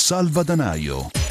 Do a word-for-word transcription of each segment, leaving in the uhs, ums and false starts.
Salvadanaio.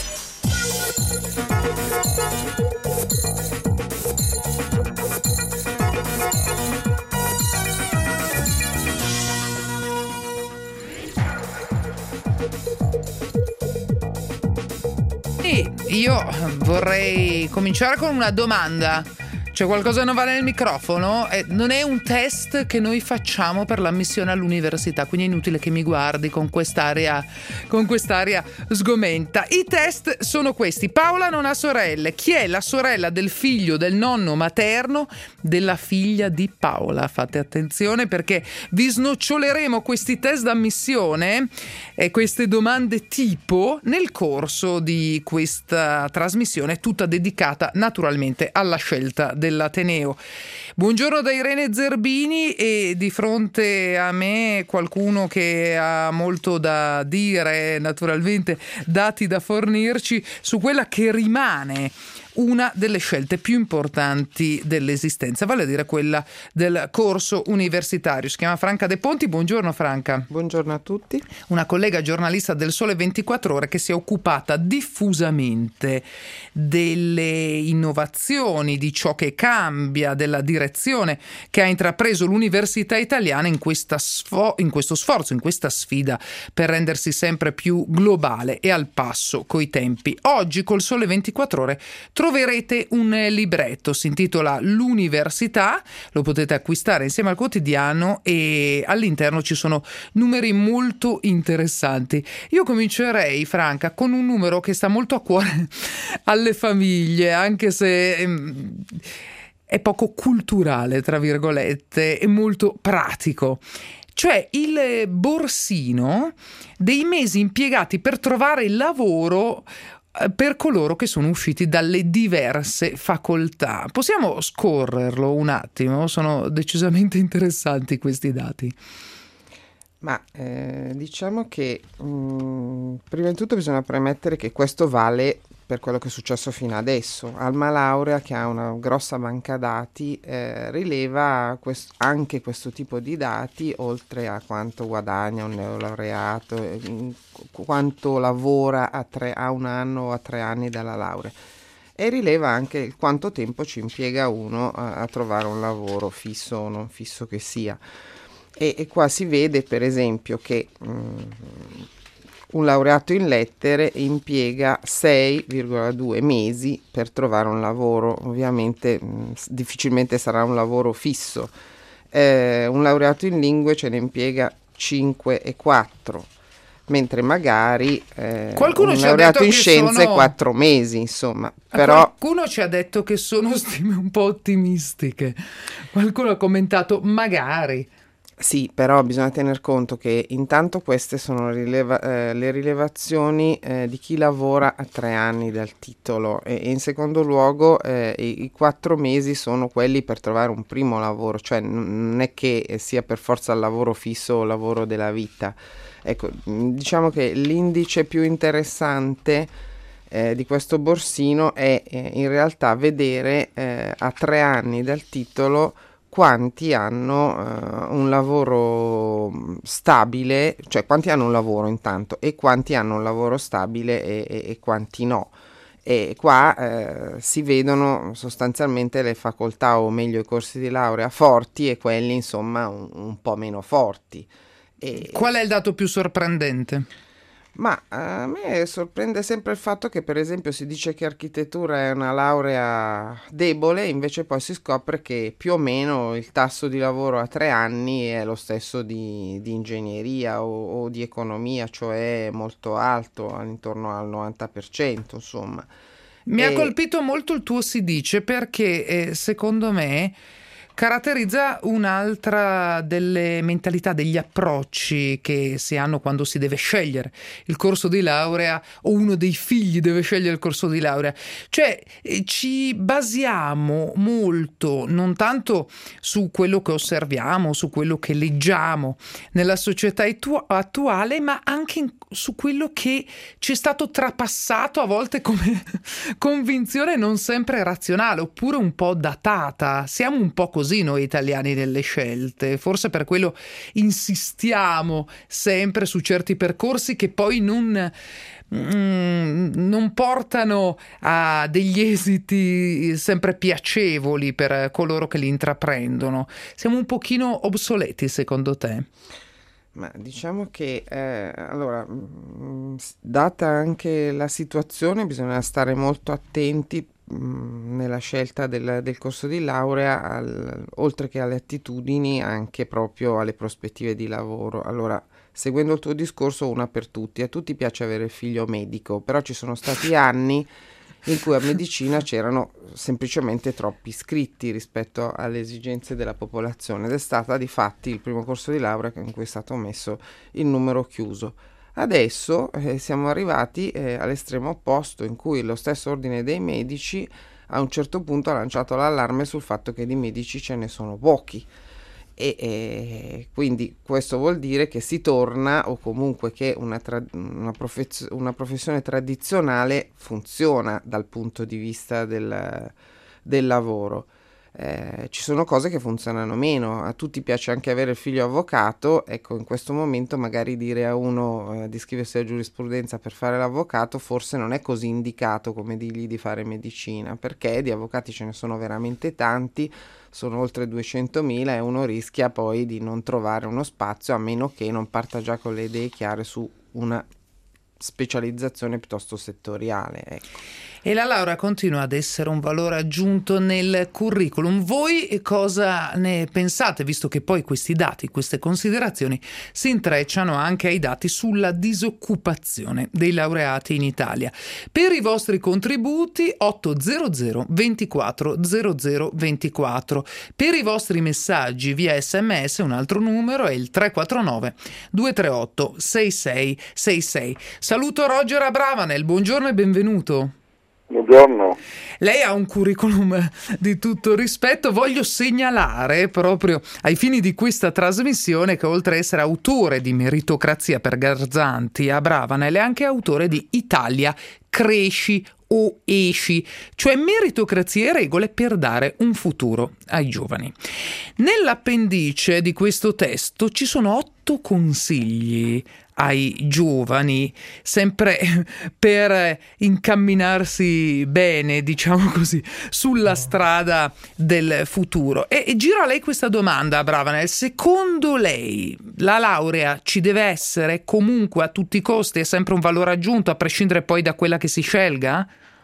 Io vorrei cominciare con una domanda. C'è qualcosa che non va nel microfono? Eh, non è un test che noi facciamo per l'ammissione all'università, quindi è inutile che mi guardi con quest'aria, con quest'aria sgomenta. I test sono questi. Paola non ha sorelle. Chi è la sorella del figlio del nonno materno della figlia di Paola? Fate attenzione perché vi snoccioleremo questi test d'ammissione e queste domande tipo nel corso di questa trasmissione, tutta dedicata naturalmente alla scelta del dell'Ateneo. Buongiorno da Irene Zerbini, e di fronte a me qualcuno che ha molto da dire, naturalmente dati da fornirci su quella che rimane una delle scelte più importanti dell'esistenza, vale a dire quella del corso universitario. Si chiama Franca De Ponti. Buongiorno Franca. Buongiorno a tutti. Una collega giornalista del Sole ventiquattro Ore che si è occupata diffusamente delle innovazioni, di ciò che cambia, della direzione che ha intrapreso l'università italiana in, questa sfo- in questo sforzo, in questa sfida per rendersi sempre più globale e al passo coi tempi. Oggi col Sole ventiquattro Ore troverete un libretto, si intitola L'Università, lo potete acquistare insieme al quotidiano e all'interno ci sono numeri molto interessanti. Io comincerei, Franca, con un numero che sta molto a cuore alle famiglie, anche se ehm, è poco culturale, tra virgolette, e molto pratico. Cioè il borsino dei mesi impiegati per trovare lavoro per coloro che sono usciti dalle diverse facoltà. Possiamo scorrerlo un attimo? Sono decisamente interessanti questi dati. Ma eh, diciamo che mh, prima di tutto bisogna premettere che questo vale per quello che è successo fino adesso. Alma Laurea, che ha una grossa banca dati, eh, rileva quest- anche questo tipo di dati, oltre a quanto guadagna un neolaureato, eh, quanto lavora a, tre, a un anno o a tre anni dalla laurea. E rileva anche quanto tempo ci impiega uno a, a trovare un lavoro, fisso o non fisso che sia. E, e qua si vede per esempio che mh, un laureato in lettere impiega sei virgola due mesi per trovare un lavoro, ovviamente mh, difficilmente sarà un lavoro fisso. Eh, un laureato in lingue ce ne impiega cinque virgola quattro, mentre magari eh, Qualcuno un ci laureato ha detto in che scienze sono... quattro mesi, insomma. Però Qualcuno ci ha detto che sono stime un po' ottimistiche. Qualcuno ha commentato magari. sì, però bisogna tener conto che intanto queste sono rileva- eh, le rilevazioni eh, di chi lavora a tre anni dal titolo e, e in secondo luogo eh, i, i quattro mesi sono quelli per trovare un primo lavoro, cioè n- non è che sia per forza il lavoro fisso o lavoro della vita. Ecco, diciamo che l'indice più interessante eh, di questo borsino è eh, in realtà vedere eh, a tre anni dal titolo quanti hanno uh, un lavoro stabile, cioè quanti hanno un lavoro intanto e quanti hanno un lavoro stabile e, e, e quanti no. E qua eh, si vedono sostanzialmente le facoltà, o meglio i corsi di laurea forti e quelli insomma un, un po' meno forti. E... Qual è il dato più sorprendente? Ma a me sorprende sempre il fatto che per esempio si dice che architettura è una laurea debole, invece poi si scopre che più o meno il tasso di lavoro a tre anni è lo stesso di, di ingegneria o, o di economia, cioè molto alto, intorno al novanta per cento insomma. Mi e... ha colpito molto il tuo si dice perché eh, secondo me caratterizza un'altra delle mentalità, degli approcci che si hanno quando si deve scegliere il corso di laurea o uno dei figli deve scegliere il corso di laurea. Cioè eh, ci basiamo molto non tanto su quello che osserviamo, su quello che leggiamo nella società attu- attuale, ma anche in, su quello che ci è stato trapassato a volte come convinzione non sempre razionale oppure un po' datata. Siamo un po' così. così noi italiani nelle scelte, forse per quello insistiamo sempre su certi percorsi che poi non, mm, non portano a degli esiti sempre piacevoli per coloro che li intraprendono. Siamo un pochino obsoleti, secondo te? Ma diciamo che, eh, allora, mh, data anche la situazione, bisogna stare molto attenti mh, nella scelta del, del corso di laurea, al- oltre che alle attitudini, anche proprio alle prospettive di lavoro. Allora, seguendo il tuo discorso, una per tutti, a tutti piace avere il figlio medico, però ci sono stati anni in cui a medicina c'erano semplicemente troppi iscritti rispetto alle esigenze della popolazione ed è stata di fatti il primo corso di laurea in cui è stato messo il numero chiuso. Adesso eh, siamo arrivati eh, all'estremo opposto, in cui lo stesso ordine dei medici a un certo punto ha lanciato l'allarme sul fatto che di medici ce ne sono pochi. E, e quindi questo vuol dire che si torna, o comunque che una, tra- una, profez- una professione tradizionale funziona dal punto di vista del, del lavoro. Eh, ci sono cose che funzionano meno, a tutti piace anche avere il figlio avvocato, ecco, in questo momento magari dire a uno eh, di iscriversi a giurisprudenza per fare l'avvocato forse non è così indicato come dirgli di fare medicina, perché di avvocati ce ne sono veramente tanti, sono oltre duecentomila e uno rischia poi di non trovare uno spazio a meno che non parta già con le idee chiare su una specializzazione piuttosto settoriale, ecco. E la laurea continua ad essere un valore aggiunto nel curriculum. Voi cosa ne pensate, visto che poi questi dati, queste considerazioni si intrecciano anche ai dati sulla disoccupazione dei laureati in Italia? Per i vostri contributi ottocento ventiquattro zero zero ventiquattro, per i vostri messaggi via sms un altro numero è il tre quattro nove due tre otto sei sei sei sei. Saluto Roger Abravanel, buongiorno e benvenuto. Buongiorno. Lei ha un curriculum di tutto rispetto. Voglio segnalare proprio ai fini di questa trasmissione che oltre a essere autore di Meritocrazia per Garzanti, Abravanel è anche autore di Italia cresci o esci, cioè meritocrazia e regole per dare un futuro ai giovani. Nell'appendice di questo testo ci sono otto consigli ai giovani, sempre per incamminarsi bene, diciamo così, sulla strada del futuro. E, e giro a lei questa domanda, Abravanel: secondo lei la laurea ci deve essere comunque a tutti i costi, è sempre un valore aggiunto, a prescindere poi da quella che si scelga?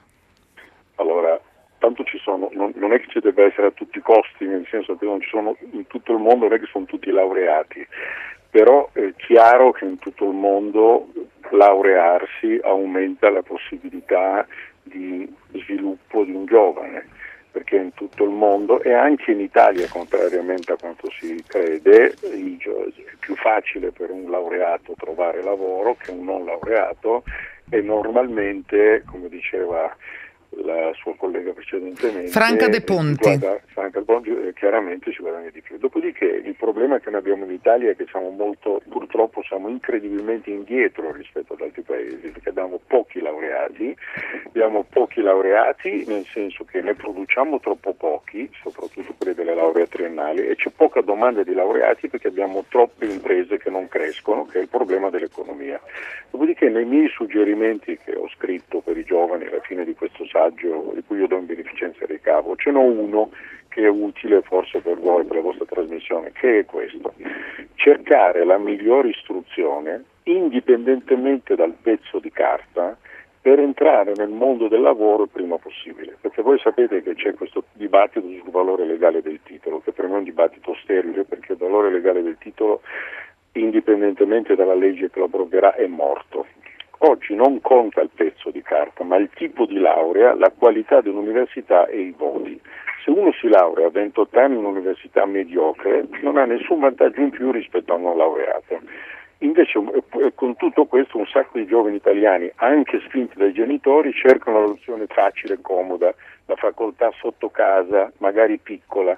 Allora, tanto ci sono, non, non è che ci deve essere a tutti i costi, nel senso che non ci sono in tutto il mondo, non è che sono tutti laureati. Però è chiaro che in tutto il mondo laurearsi aumenta la possibilità di sviluppo di un giovane, perché in tutto il mondo e anche in Italia, contrariamente a quanto si crede, è più facile per un laureato trovare lavoro che un non laureato e normalmente, come diceva la sua collega precedentemente, Franca De Ponti, guarda, Franca De Ponti eh, chiaramente ci guadagna di più. Dopodiché il problema che noi abbiamo in Italia è che siamo molto, purtroppo siamo incredibilmente indietro rispetto ad altri paesi, perché abbiamo pochi laureati, abbiamo pochi laureati nel senso che ne produciamo troppo pochi, soprattutto quelli delle lauree triennali, e c'è poca domanda di laureati perché abbiamo troppe imprese che non crescono, che è il problema dell'economia. Dopodiché nei miei suggerimenti che ho scritto per i giovani alla fine di questo saggio, di cui io do in beneficenza e ricavo, ce n'ho uno che è utile forse per voi, per la vostra trasmissione, che è questo: cercare la migliore istruzione indipendentemente dal pezzo di carta per entrare nel mondo del lavoro il prima possibile, perché voi sapete che c'è questo dibattito sul valore legale del titolo, che per me è un dibattito sterile, perché il valore legale del titolo, indipendentemente dalla legge che lo abrogerà, è morto. Oggi non conta il pezzo di carta, ma il tipo di laurea, la qualità dell'università e i voti. Se uno si laurea a ventotto anni in un'università mediocre, non ha nessun vantaggio in più rispetto a un non laureato. Invece con tutto questo un sacco di giovani italiani, anche spinti dai genitori, cercano la soluzione facile e comoda, la facoltà sotto casa, magari piccola,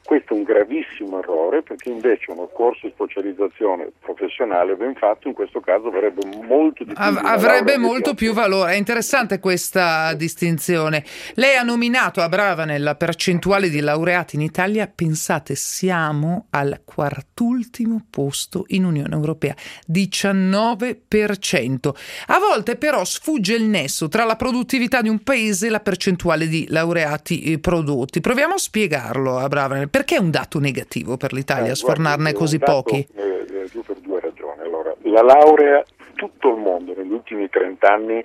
Questo è un gravissimo errore, perché invece un corso di specializzazione professionale ben fatto in questo caso avrebbe molto di più Av- avrebbe molto più valore. È interessante questa distinzione. Lei ha nominato Abravanel la percentuale di laureati in Italia. Pensate, siamo al quartultimo posto in Unione Europea, diciannove per cento. A volte però sfugge il nesso tra la produttività di un paese e la percentuale di laureati prodotti. Proviamo a spiegarlo, Abravanel. Perché è un dato negativo per l'Italia eh, sfornarne guardi, così dato, pochi? Eh, eh, per due ragioni. Allora, la laurea, tutto il mondo negli ultimi trent'anni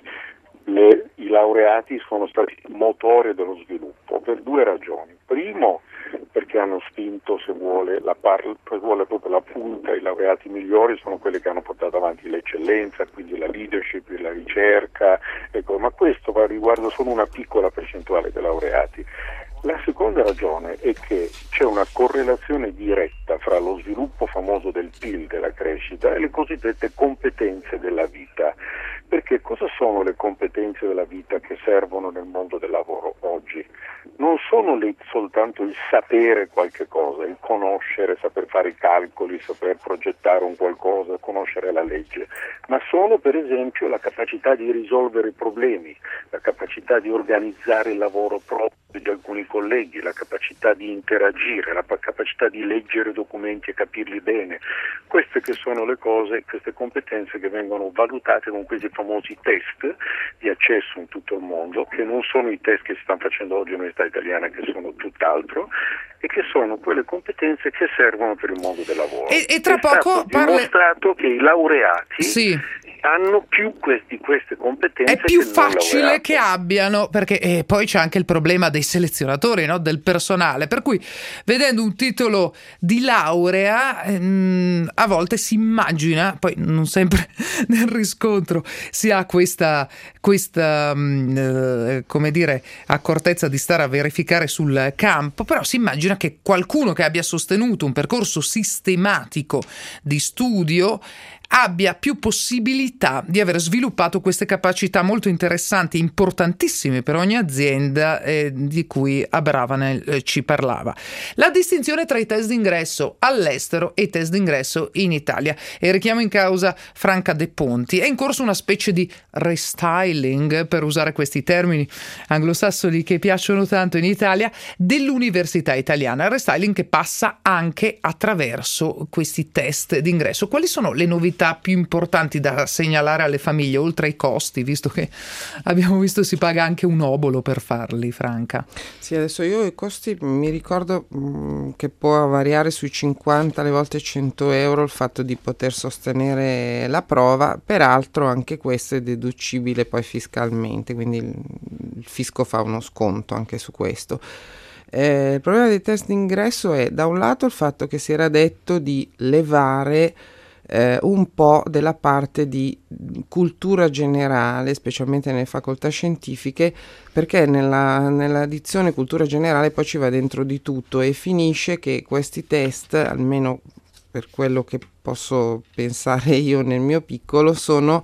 le, i laureati sono stati motore dello sviluppo per due ragioni. Primo, perché hanno spinto, se vuole, la par- se vuole proprio la punta, i laureati migliori sono quelli che hanno portato avanti l'eccellenza, quindi la leadership, la ricerca, ecco, ma questo va, riguarda solo una piccola percentuale dei laureati. La seconda ragione è che c'è una correlazione diretta fra lo sviluppo famoso del P I L, della crescita, e le cosiddette competenze della vita. Perché cosa sono le competenze della vita che servono nel mondo del lavoro oggi? Non sono le, soltanto il sapere qualche cosa, il conoscere, saper fare i calcoli, saper progettare un qualcosa, conoscere la legge, ma sono per esempio la capacità di risolvere i problemi, la capacità di organizzare il lavoro proprio di alcuni colleghi, la capacità di interagire, la capacità di leggere documenti e capirli bene. Queste che sono le cose, queste competenze che vengono valutate con questi famosi test di accesso in tutto il mondo, che non sono i test che si stanno facendo oggi all'Università Italiana, che sono tutt'altro, e che sono quelle competenze che servono per il mondo del lavoro. E, e tra è poco stato parle... dimostrato che i laureati sì. hanno più questi, queste competenze. È più che facile che abbiano, perché eh, poi c'è anche il problema dei selezionatori, no? Del personale, per cui vedendo un titolo di laurea ehm, a volte si immagina, poi non sempre nel riscontro si ha questa, questa mh, eh, come dire, accortezza di stare a verificare sul campo, però si immagina che qualcuno che abbia sostenuto un percorso sistematico di studio abbia più possibilità di aver sviluppato queste capacità molto interessanti, importantissime per ogni azienda, eh, di cui Abravanel eh, ci parlava. La distinzione tra i test d'ingresso all'estero e i test d'ingresso in Italia. E richiamo in causa Franca De Ponti. È in corso una specie di restyling, per usare questi termini anglosassoni che piacciono tanto in Italia, dell'università italiana. Restyling che passa anche attraverso questi test d'ingresso. Quali sono le novità più importanti da segnalare alle famiglie, oltre ai costi, visto che abbiamo visto si paga anche un obolo per farli, Franca? Sì, adesso io i costi mi ricordo mh, che può variare sui cinquanta, alle volte cento euro il fatto di poter sostenere la prova, peraltro anche questo è deducibile poi fiscalmente, quindi il, il fisco fa uno sconto anche su questo. Eh, il problema dei test d'ingresso è da un lato il fatto che si era detto di levare Eh, un po' della parte di cultura generale, specialmente nelle facoltà scientifiche, perché nella, nella dizione cultura generale poi ci va dentro di tutto e finisce che questi test, almeno per quello che posso pensare io nel mio piccolo, sono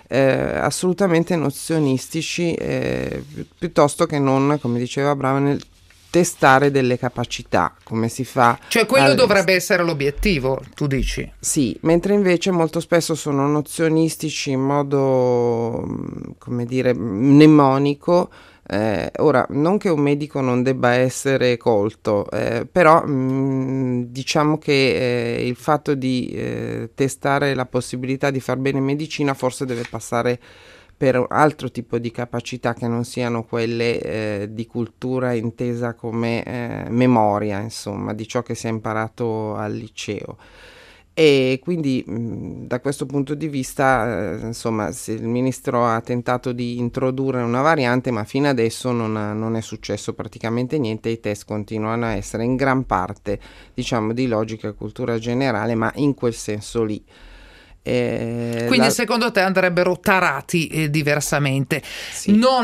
eh, assolutamente nozionistici, eh, pi- piuttosto che non, come diceva Abravanel, testare delle capacità, come si fa. Cioè quello al... dovrebbe essere l'obiettivo, tu dici? Sì, mentre invece molto spesso sono nozionistici in modo, come dire, mnemonico. Eh, ora, non che un medico non debba essere colto, eh, però mh, diciamo che eh, il fatto di eh, testare la possibilità di far bene medicina forse deve passare per un altro tipo di capacità che non siano quelle eh, di cultura intesa come eh, memoria, insomma, di ciò che si è imparato al liceo. E quindi mh, da questo punto di vista, eh, insomma, il ministro ha tentato di introdurre una variante, ma fino adesso non, ha, non è successo praticamente niente. I test continuano a essere in gran parte, diciamo, di logica e cultura generale, ma in quel senso lì. Eh, Quindi la... secondo te andrebbero tarati eh, diversamente, sì. non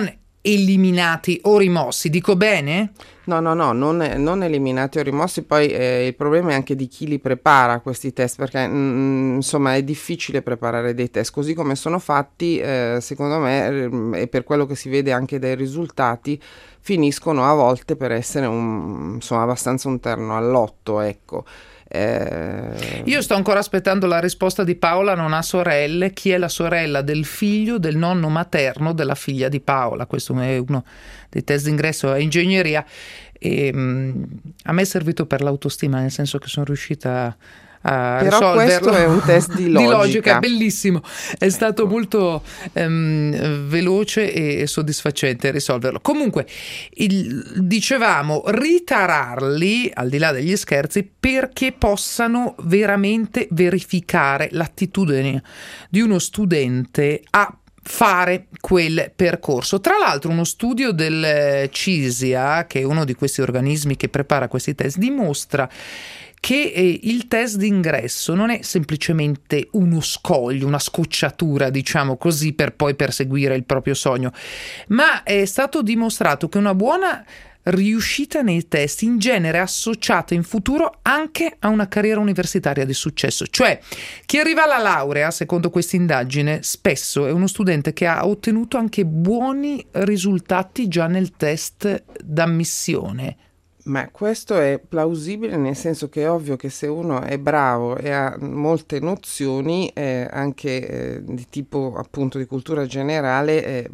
eliminati o rimossi, dico bene? No, no, no, non, non eliminati o rimossi, poi eh, il problema è anche di chi li prepara questi test, perché mm, insomma è difficile preparare dei test, così come sono fatti, eh, secondo me, e per quello che si vede anche dai risultati, finiscono a volte per essere un, insomma, abbastanza un terno al lotto, ecco. Eh... Io sto ancora aspettando la risposta di Paola, non ha sorelle. Chi è la sorella del figlio del nonno materno della figlia di Paola? Questo è uno dei test d'ingresso a ingegneria e um, a me è servito per l'autostima, nel senso che sono riuscita a a Però risolverlo. Questo è un test di logica. Di logica, bellissimo, è stato ecco. molto um, veloce e soddisfacente risolverlo. Comunque il, dicevamo ritararli, al di là degli scherzi, perché possano veramente verificare l'attitudine di uno studente a fare quel percorso. Tra l'altro uno studio del CISIA, che è uno di questi organismi che prepara questi test, dimostra che eh, il test d'ingresso non è semplicemente uno scoglio, una scocciatura, diciamo così, per poi perseguire il proprio sogno, ma è stato dimostrato che una buona riuscita nei test in genere è associata in futuro anche a una carriera universitaria di successo. Cioè, chi arriva alla laurea, secondo questa indagine, spesso è uno studente che ha ottenuto anche buoni risultati già nel test d'ammissione. Ma questo è plausibile, nel senso che è ovvio che se uno è bravo e ha molte nozioni, eh, anche eh, di tipo appunto di cultura generale, eh,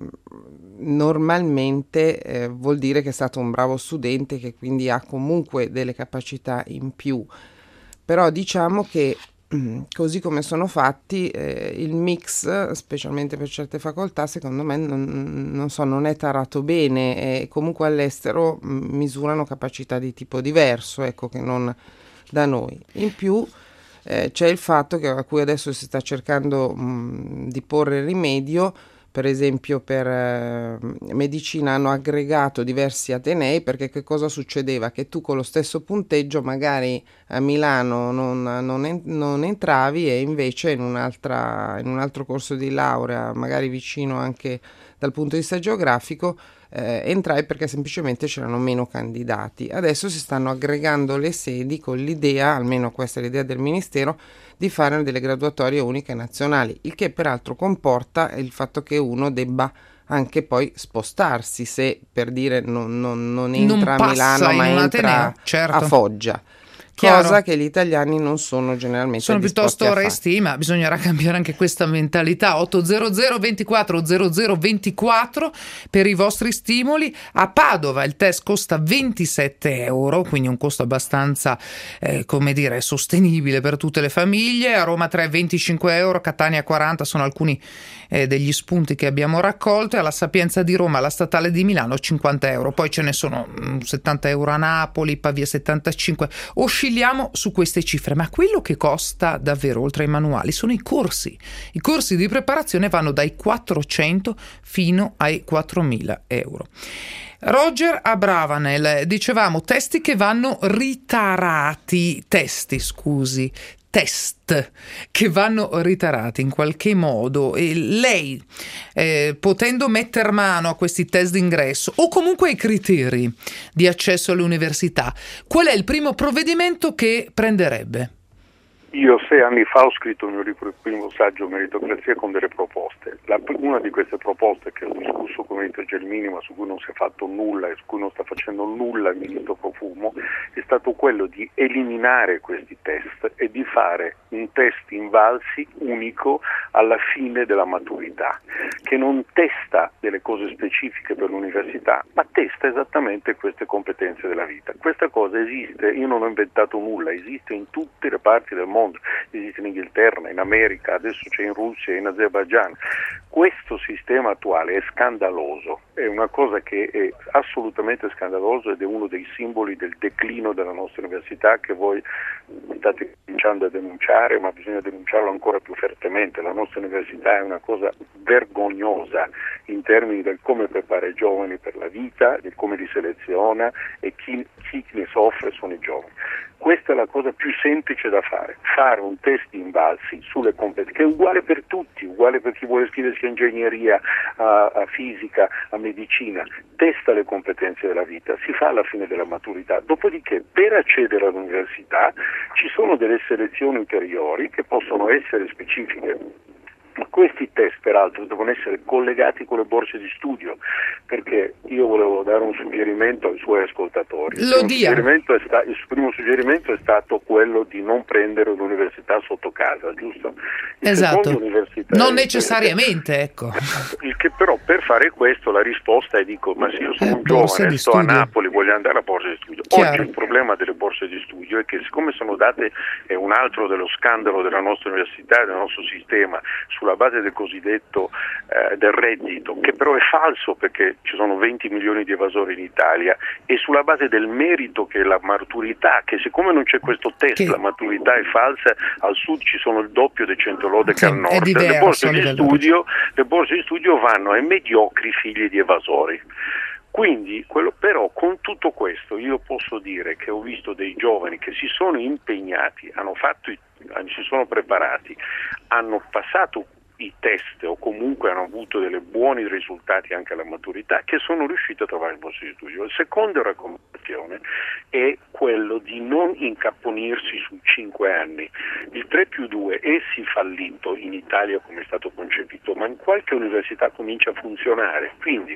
normalmente eh, vuol dire che è stato un bravo studente, che quindi ha comunque delle capacità in più. Però diciamo che così come sono fatti, eh, il mix, specialmente per certe facoltà, secondo me non, non so, non è tarato bene, e comunque all'estero mh, misurano capacità di tipo diverso, ecco, che non da noi. In più eh, c'è il fatto che a cui adesso si sta cercando mh, di porre rimedio. Per esempio per eh, medicina hanno aggregato diversi atenei, perché che cosa succedeva? Che tu con lo stesso punteggio magari a Milano non, non, en- non entravi, e invece in, un'altra, in un altro corso di laurea, magari vicino anche dal punto di vista geografico, eh, entrai perché semplicemente c'erano meno candidati. Adesso si stanno aggregando le sedi con l'idea, almeno questa è l'idea del Ministero, di fare delle graduatorie uniche nazionali, il che peraltro comporta il fatto che uno debba anche poi spostarsi, se per dire non, non, non entra non a Milano ma entra Ateneo, certo. a Foggia. Chiaro. Cosa che gli italiani non sono generalmente sono piuttosto resti, ma bisognerà cambiare anche questa mentalità. Ottocento ventiquattro zero zero ventiquattro per i vostri stimoli. A Padova il test costa ventisette euro, quindi un costo abbastanza eh, come dire sostenibile per tutte le famiglie. A Roma tre venticinque euro, Catania quaranta, sono alcuni eh, degli spunti che abbiamo raccolto. E alla Sapienza di Roma, alla Statale di Milano cinquanta euro, poi ce ne sono mh, settanta euro a Napoli, Pavia settantacinque. Oscilliamo su queste cifre, ma quello che costa davvero oltre ai manuali sono i corsi. I corsi di preparazione vanno dai quattrocento fino ai quattromila euro. Roger Abravanel, dicevamo testi che vanno ritarati, testi scusi, test che vanno ritarati in qualche modo, e lei eh, potendo metter mano a questi test d'ingresso o comunque ai criteri di accesso alle università, qual è il primo provvedimento che prenderebbe? Io sei anni fa ho scritto il mio libro, il primo saggio Meritocrazia, con delle proposte. La, una di queste proposte, che ho discusso con Ministro Gelmini, ma su cui non si è fatto nulla e su cui non sta facendo nulla il Ministro Profumo, è stato quello di eliminare questi test e di fare un test invalsi unico alla fine della maturità, che non testa delle cose specifiche per l'università, ma testa esattamente queste competenze della vita. Questa cosa esiste, io non ho inventato nulla, esiste in tutte le parti del mondo. Esiste in Inghilterra, in America, adesso c'è in Russia, in Azerbaijan. Questo sistema attuale è scandaloso, è una cosa che è assolutamente scandaloso ed è uno dei simboli del declino della nostra università, che voi state cominciando a denunciare, ma bisogna denunciarlo ancora più fortemente. La nostra università è una cosa vergognosa in termini del come prepara i giovani per la vita, di come li seleziona, e chi, chi ne soffre sono i giovani. Questa è la cosa più semplice da fare, fare un test di Invalsi sulle competenze, che è uguale per tutti, uguale per chi vuole iscriversi a ingegneria, a, a fisica, a medicina, testa le competenze della vita, si fa alla fine della maturità, dopodiché per accedere all'università ci sono delle selezioni ulteriori che possono essere specifiche. Questi test peraltro devono essere collegati con le borse di studio, perché io volevo dare un suggerimento ai suoi ascoltatori. Lo il, dia. suggerimento è sta- il primo suggerimento è stato quello di non prendere l'università sotto casa, giusto? Il Esatto, università non è- necessariamente, ecco. Il che però per fare questo la risposta è dico, ma se io sono Eh, un borse giovane, di sto studio. a Napoli, voglio andare a borse di studio. Chiaro. Oggi il problema delle borse di studio è che siccome sono date, è un altro dello scandalo della nostra università e del nostro sistema, sulla base del cosiddetto eh, del reddito, che però è falso perché ci sono venti milioni di evasori in Italia, e sulla base del merito che è la maturità, che siccome non c'è questo test, Che- la maturità è falsa, al sud ci sono il doppio dei cento lode Sì, che al è nord. diverso Le borse a di livello studio, le borse di studio vanno ai mediocri figli di evasori. Quindi, quello, però, con tutto questo io posso dire che ho visto dei giovani che si sono impegnati, hanno fatto, i- si sono preparati, hanno passato i test o comunque hanno avuto dei buoni risultati anche alla maturità, che sono riusciti a trovare il borso di studio. La seconda raccomandazione è quello di non incapponirsi su cinque anni. Il tre più due è sì fallito in Italia come è stato concepito, ma in qualche università comincia a funzionare, quindi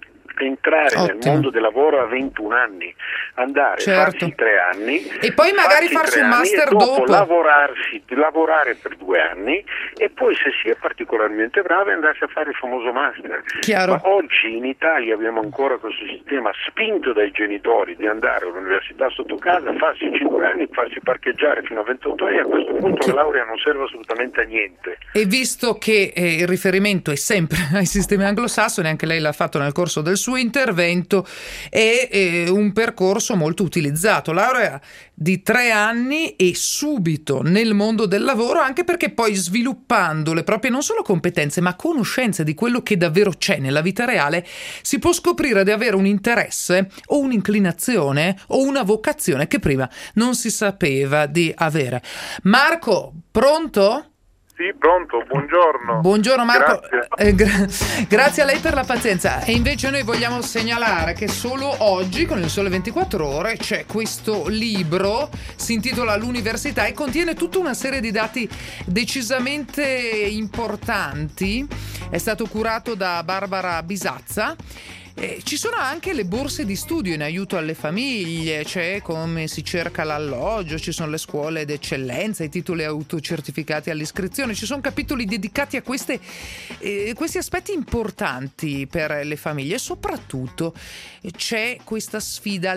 entrare nel Ottimo. mondo del lavoro a ventuno anni, andare, Certo. farsi tre anni E poi magari farsi tre un anni master e dopo, dopo. lavorarsi, lavorare per due anni e poi se si è particolarmente bravi andarsi a fare il famoso master. Chiaro. Ma oggi in Italia abbiamo ancora questo sistema spinto dai genitori di andare all'università sotto casa, farsi cinque anni, farsi parcheggiare fino a ventotto anni, a questo punto Chi- la laurea non serve assolutamente a niente. E visto che eh, il riferimento è sempre ai sistemi anglosassoni, anche lei l'ha fatto nel corso del suo intervento, è eh, un percorso molto utilizzato, laurea di tre anni e subito nel mondo del lavoro, anche perché poi sviluppando le proprie non solo competenze ma conoscenze di quello che davvero c'è nella vita reale, si può scoprire di avere un interesse o un'inclinazione o una vocazione che prima non si sapeva di avere. Marco, pronto? Sì, pronto, buongiorno. Buongiorno Marco. Grazie. Eh, gra- grazie a lei per la pazienza. E invece noi vogliamo segnalare che solo oggi con il Sole ventiquattro Ore c'è questo libro, si intitola L'Università e contiene tutta una serie di dati decisamente importanti. È stato curato da Barbara Bisazza. Eh, ci sono anche le borse di studio in aiuto alle famiglie, c'è come si cerca l'alloggio, ci sono le scuole d'eccellenza, i titoli autocertificati all'iscrizione, ci sono capitoli dedicati a queste, eh, questi aspetti importanti per le famiglie e soprattutto c'è questa sfida,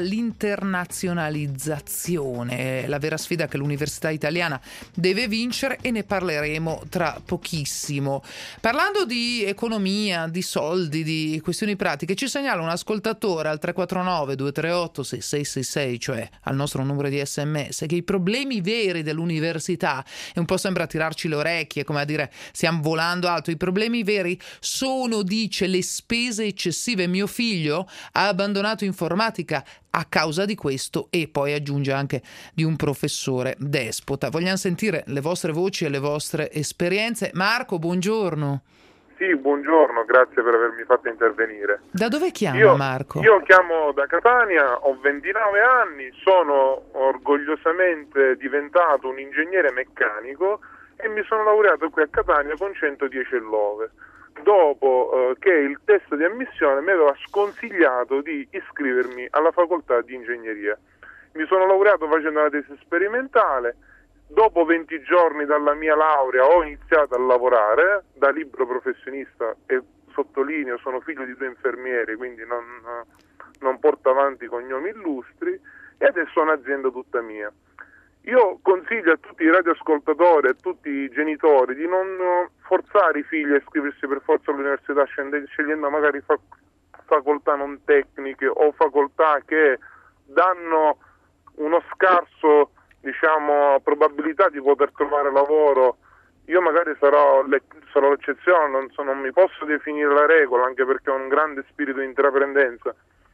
l'internazionalizzazione, la vera sfida che l'università italiana deve vincere e ne parleremo tra pochissimo. Parlando di economia, di soldi, di questioni pratiche, ci segnala un ascoltatore al tre quattro nove due tre otto sei sei sei sei, cioè al nostro numero di sms, che i problemi veri dell'università, e un po' sembra tirarci le orecchie, come a dire stiamo volando alto, i problemi veri sono, dice, le spese eccessive. Mio figlio ha abbandonato informatica a causa di questo, e poi aggiunge anche di un professore despota. Vogliamo sentire le vostre voci e le vostre esperienze. Marco, buongiorno. Sì, buongiorno, grazie per avermi fatto intervenire. Da dove chiama Io, Marco? io chiamo da Catania, ho ventinove anni, sono orgogliosamente diventato un ingegnere meccanico e mi sono laureato qui a Catania con centodieci lode. Dopo eh, che il test di ammissione mi aveva sconsigliato di iscrivermi alla facoltà di ingegneria. Mi sono laureato facendo una tesi sperimentale. Dopo venti giorni dalla mia laurea ho iniziato a lavorare da libero professionista e sottolineo sono figlio di due infermieri, quindi non, non porto avanti cognomi illustri, e adesso ho un'azienda tutta mia. Io consiglio a tutti i radioascoltatori e a tutti i genitori di non forzare i figli a iscriversi per forza all'università scegliendo magari fac- facoltà non tecniche o facoltà che danno uno scarso, diciamo, probabilità di poter trovare lavoro. Io magari sarò, le, sarò l'eccezione, non, so, non mi posso definire la regola, anche perché ho un grande spirito di intraprendenza,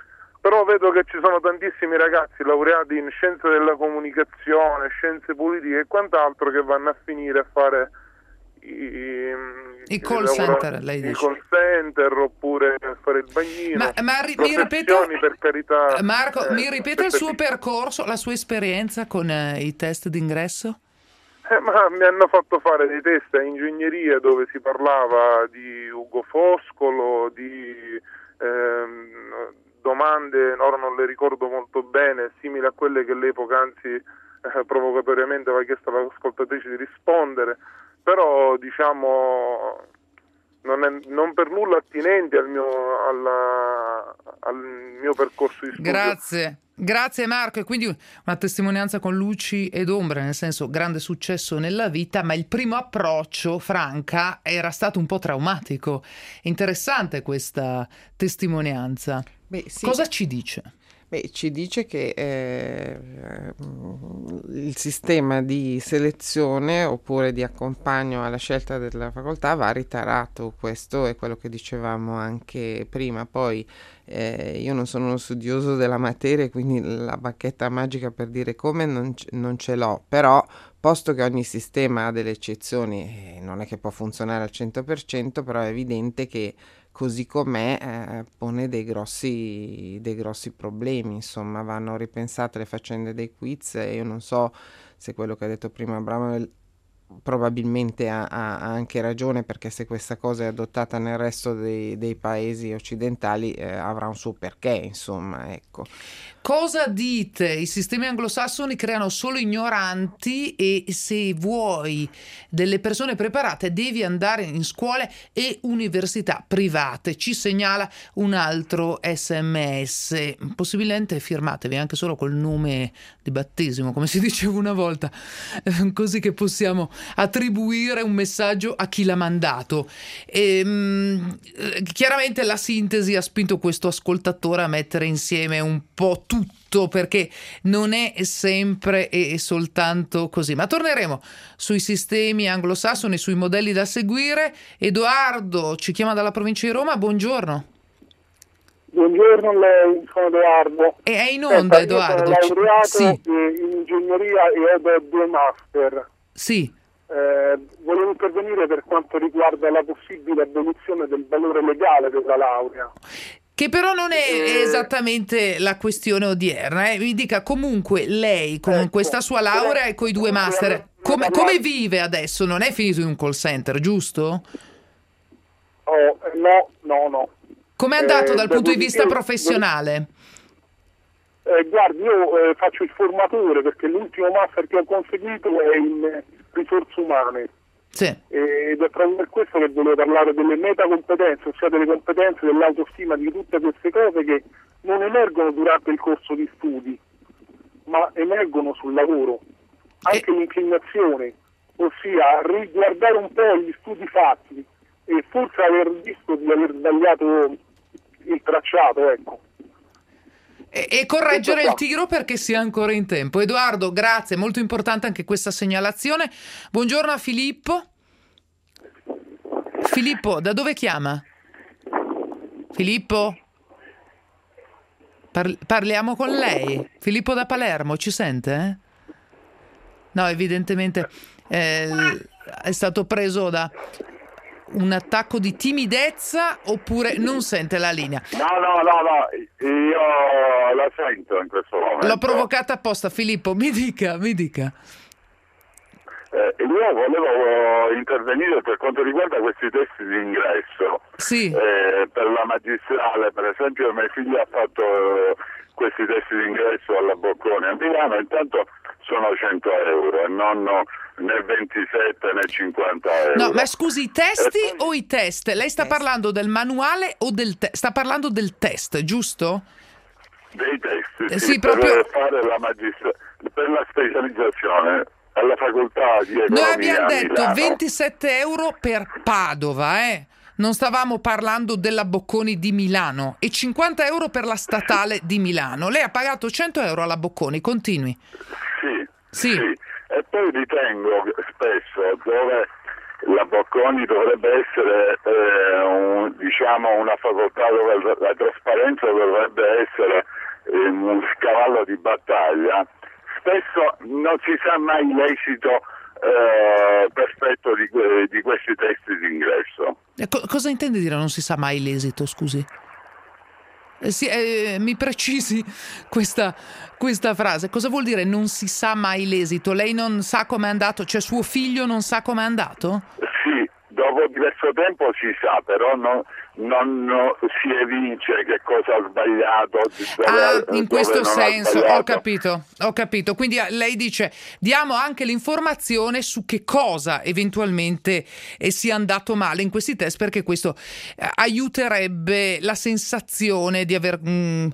però vedo che ci sono tantissimi ragazzi laureati in scienze della comunicazione, scienze politiche e quant'altro che vanno a finire a fare i, i call center, lei dice. I call center oppure a fare il bagnino. Ma, ma ri, mi ripeta, per carità, Marco, eh, mi ripeta il suo percorso, la sua esperienza con eh, i test d'ingresso? Eh, ma mi hanno fatto fare dei test a ingegneria dove si parlava di Ugo Foscolo, di ehm, domande, ora non le ricordo molto bene, simili a quelle che lei poc'anzi eh, provocatoriamente aveva chiesto all'ascoltatrice di rispondere, però diciamo non, è, non per nulla attinenti al mio, alla, al mio percorso di studio. Grazie. Grazie Marco, e quindi una testimonianza con luci ed ombre, nel senso grande successo nella vita, ma il primo approccio, Franca, era stato un po' traumatico. Interessante questa testimonianza. Beh, sì. Cosa ci dice? Beh, ci dice che eh, il sistema di selezione oppure di accompagno alla scelta della facoltà va ritarato, questo è quello che dicevamo anche prima. Poi eh, io non sono uno studioso della materia, quindi la bacchetta magica per dire come non, c- non ce l'ho, però posto che ogni sistema ha delle eccezioni, eh, non è che può funzionare al cento per cento, però è evidente che così com'è eh, pone dei grossi, dei grossi problemi, insomma vanno ripensate le faccende dei quiz e io non so se quello che ha detto prima Bramwell probabilmente ha, ha anche ragione, perché se questa cosa è adottata nel resto dei, dei paesi occidentali eh, avrà un suo perché, insomma, ecco. Cosa dite? I sistemi anglosassoni creano solo ignoranti e se vuoi delle persone preparate devi andare in scuole e università private. Ci segnala un altro sms, possibilmente firmatevi anche solo col nome di battesimo, come si diceva una volta, così che possiamo attribuire un messaggio a chi l'ha mandato. E, mh, chiaramente la sintesi ha spinto questo ascoltatore a mettere insieme un po' tutto, perché non è sempre e soltanto così. Ma torneremo sui sistemi anglosassoni, sui modelli da seguire. Edoardo ci chiama dalla provincia di Roma, buongiorno. Buongiorno a lei, sono Edoardo. E è in onda, eh, Edoardo. Io sono laureato sì. in ingegneria e ho due master. Sì. Eh, volevo intervenire per quanto riguarda la possibile abolizione del valore legale della laurea. Che però non è eh, esattamente la questione odierna. Eh. Mi dica comunque lei con ecco, questa sua laurea e coi due master, come, come vive adesso? Non è finito in un call center, giusto? Oh, no, no, no. Com'è andato eh, dal punto di vista io, professionale? Eh, guardi, io eh, faccio il formatore perché l'ultimo master che ho conseguito è in risorse umane. Sì. Ed è proprio per questo che volevo parlare delle metacompetenze, ossia delle competenze dell'autostima, di tutte queste cose che non emergono durante il corso di studi, ma emergono sul lavoro. Anche e... l'inclinazione, ossia riguardare un po' gli studi fatti e forse aver visto di aver sbagliato il tracciato, ecco. E, e correggere il tiro perché sia ancora in tempo. Edoardo, grazie, molto importante anche questa segnalazione. Buongiorno a Filippo. Filippo, da dove chiama? Filippo? Par- parliamo con lei. Filippo da Palermo, ci sente? Eh? No, evidentemente eh, è stato preso da un attacco di timidezza oppure non sente la linea. No, no, no, no, io la sento in questo momento. L'ho provocata apposta. Filippo, mi dica, mi dica. Eh, io volevo intervenire per quanto riguarda questi test di ingresso. Sì. Eh, per la magistrale, per esempio, mia figlia ha fatto eh, questi test di ingresso alla Bocconi a Milano, intanto sono cento euro e non né ventisette né cinquanta euro. No, ma scusi, i testi e o i test? Lei sta test. parlando del manuale o del test? Sta parlando del test, giusto? Dei test, Eh, sì, sì, per proprio... fare la magistra- per la specializzazione alla facoltà di economia. Noi abbiamo a detto Milano. ventisette euro per Padova, eh? Non stavamo parlando della Bocconi di Milano, e cinquanta euro per la statale di Milano. Lei ha pagato cento euro alla Bocconi, continui. Sì, Sì. sì. E poi ritengo che spesso dove la Bocconi dovrebbe essere eh, un, diciamo una facoltà dove la trasparenza dovrebbe essere eh, un cavallo di battaglia, spesso non si sa mai l'esito eh, perfetto di, di questi testi d'ingresso. Co- cosa intende dire non si sa mai l'esito, scusi? Eh, sì, eh, mi precisi questa, questa frase. Cosa vuol dire non si sa mai l'esito? Lei non sa com'è andato? Cioè suo figlio non sa com'è andato? Sì, dopo diverso tempo si sa, però non, non, non si evince che cosa ha sbagliato. Dove, ah, in questo senso, ho capito, ho capito. Quindi lei dice, diamo anche l'informazione su che cosa eventualmente eh, sia andato male in questi test, perché questo eh, aiuterebbe la sensazione di aver mh,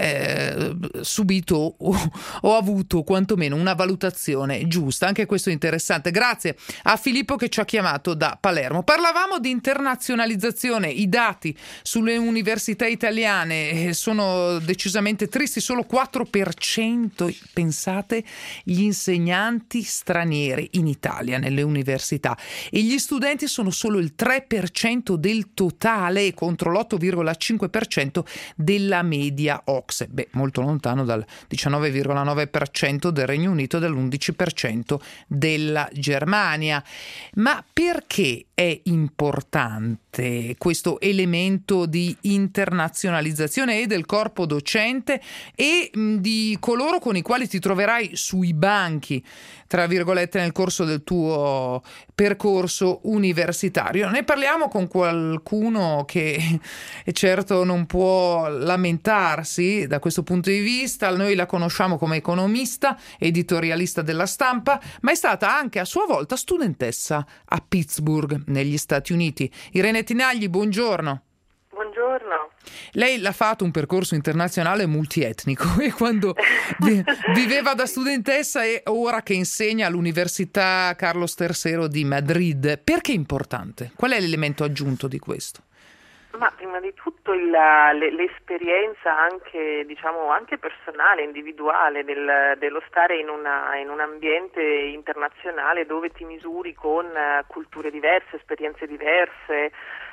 eh, subito o, o avuto quantomeno una valutazione giusta. Anche questo è interessante. Grazie a Filippo che ci ha chiamato da Palermo. Parlavamo di internazionalizzazione, i dati sulle università italiane sono decisamente tristi, solo quattro per cento, pensate, gli insegnanti stranieri in Italia nelle università, e gli studenti sono solo il tre per cento del totale contro l'otto virgola cinque per cento della media O C S E, beh, molto lontano dal diciannove virgola nove per cento del Regno Unito e dall'undici per cento della Germania. Ma perché è importante questo elemento di internazionalizzazione e del corpo docente e mh, di coloro con i quali ti troverai sui banchi, tra virgolette, nel corso del tuo percorso universitario? Ne parliamo con qualcuno che certo non può lamentarsi da questo punto di vista. Noi la conosciamo come economista, editorialista della Stampa, ma è stata anche a sua volta studentessa a Pittsburgh, negli Stati Uniti. Irene Tinagli, buongiorno. Buongiorno. Lei l'ha fatto un percorso internazionale multietnico e quando viveva da studentessa e ora che insegna all'Università Carlos terzo di Madrid. Perché è importante? Qual è l'elemento aggiunto di questo? Ma prima di tutto il, le, l'esperienza anche, diciamo, anche personale, individuale del, dello stare in, una, in un ambiente internazionale dove ti misuri con uh, culture diverse, esperienze diverse,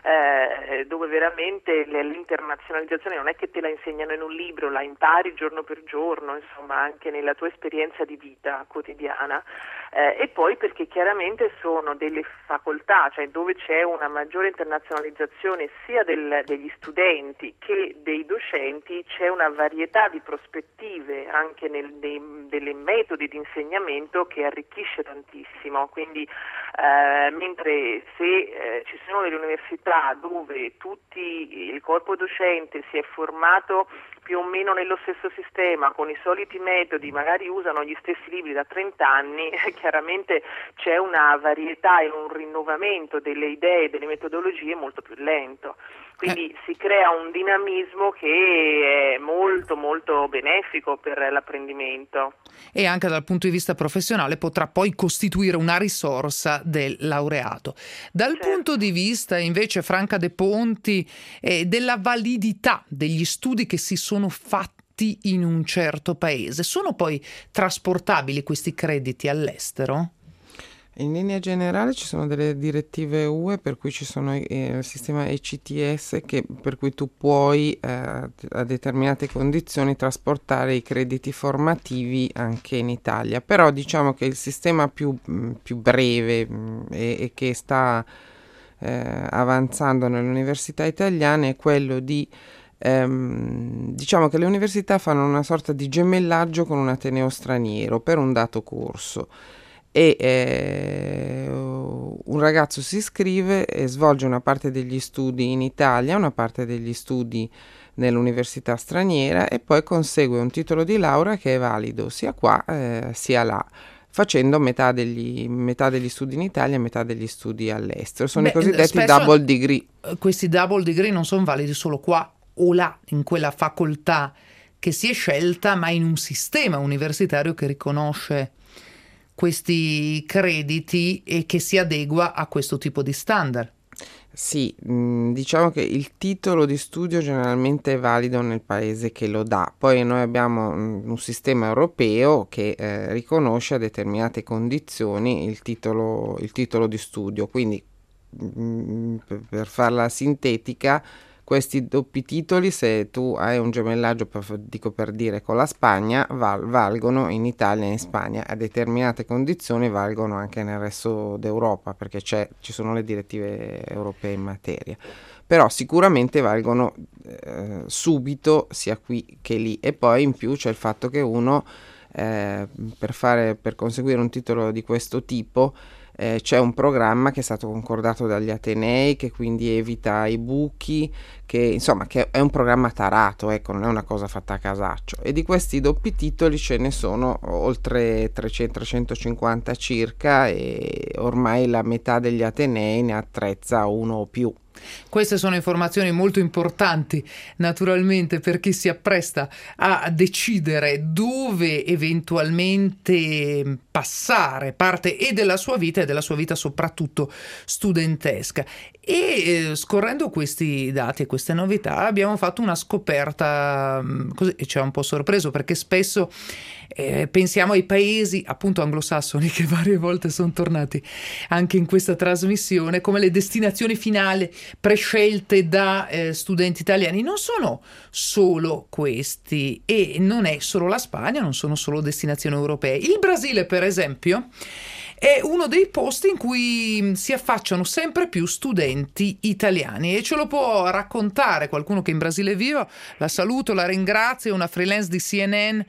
eh, dove veramente l'internazionalizzazione non è che te la insegnano in un libro, la impari giorno per giorno, insomma, anche nella tua esperienza di vita quotidiana. Eh, e poi perché chiaramente sono delle facoltà, cioè dove c'è una maggiore internazionalizzazione sia del, degli studenti che dei docenti, c'è una varietà di prospettive anche nel, dei, delle metodi di insegnamento che arricchisce tantissimo. Quindi eh, mentre se eh, ci sono delle università dove tutti il corpo docente si è formato più o meno nello stesso sistema, con i soliti metodi, magari usano gli stessi libri da trenta anni, chiaramente c'è una varietà e un rinnovamento delle idee e delle metodologie molto più lento. Quindi eh. si crea un dinamismo che è molto molto benefico per l'apprendimento. E anche dal punto di vista professionale potrà poi costituire una risorsa del laureato. Dal certo. punto di vista invece, Franca De Ponti, eh, della validità degli studi che si sono fatti in un certo paese, sono poi trasportabili questi crediti all'estero? In linea generale ci sono delle direttive U E per cui ci sono eh, il sistema E C T S che, per cui tu puoi eh, a determinate condizioni trasportare i crediti formativi anche in Italia, però diciamo che il sistema più, più breve mh, e, e che sta eh, avanzando nelle università italiane è quello di ehm, diciamo che le università fanno una sorta di gemellaggio con un ateneo straniero per un dato corso. E eh, un ragazzo si iscrive e svolge una parte degli studi in Italia, una parte degli studi nell'università straniera e poi consegue un titolo di laurea che è valido sia qua eh, sia là, facendo metà degli, metà degli studi in Italia e metà degli studi all'estero. Sono Beh, i cosiddetti double degree. Questi double degree non sono validi solo qua o là, in quella facoltà che si è scelta, ma in un sistema universitario che riconosce questi crediti e che si adegua a questo tipo di standard. Sì, mh, diciamo che il titolo di studio generalmente è valido nel paese che lo dà. Poi noi abbiamo mh, un sistema europeo che eh, riconosce a determinate condizioni il titolo, il titolo di studio, quindi mh, per, per farla sintetica, questi doppi titoli, se tu hai un gemellaggio, per, dico per dire, con la Spagna, val, valgono in Italia e in Spagna. A determinate condizioni valgono anche nel resto d'Europa, perché c'è, ci sono le direttive europee in materia. Però sicuramente valgono eh, subito sia qui che lì. E poi in più c'è il fatto che uno, eh, per, fare, per conseguire un titolo di questo tipo, Eh, c'è un programma che è stato concordato dagli atenei, che quindi evita i buchi, che insomma che è un programma tarato, ecco, non è una cosa fatta a casaccio. E di questi doppi titoli ce ne sono oltre trecento trecentocinquanta circa, e ormai la metà degli atenei ne attrezza uno o più. Queste sono informazioni molto importanti, naturalmente, per chi si appresta a decidere dove eventualmente passare parte e della sua vita e della sua vita soprattutto studentesca. E eh, scorrendo questi dati e queste novità abbiamo fatto una scoperta così, e ci ha un po' sorpreso, perché spesso eh, pensiamo ai paesi appunto anglosassoni, che varie volte sono tornati anche in questa trasmissione come le destinazioni finali prescelte da eh, studenti italiani. Non sono solo questi, e non è solo la Spagna, non sono solo destinazioni europee. Il Brasile, per esempio, è uno dei posti in cui si affacciano sempre più studenti italiani, e ce lo può raccontare qualcuno che in Brasile vive. La saluto, la ringrazio, una freelance di C N N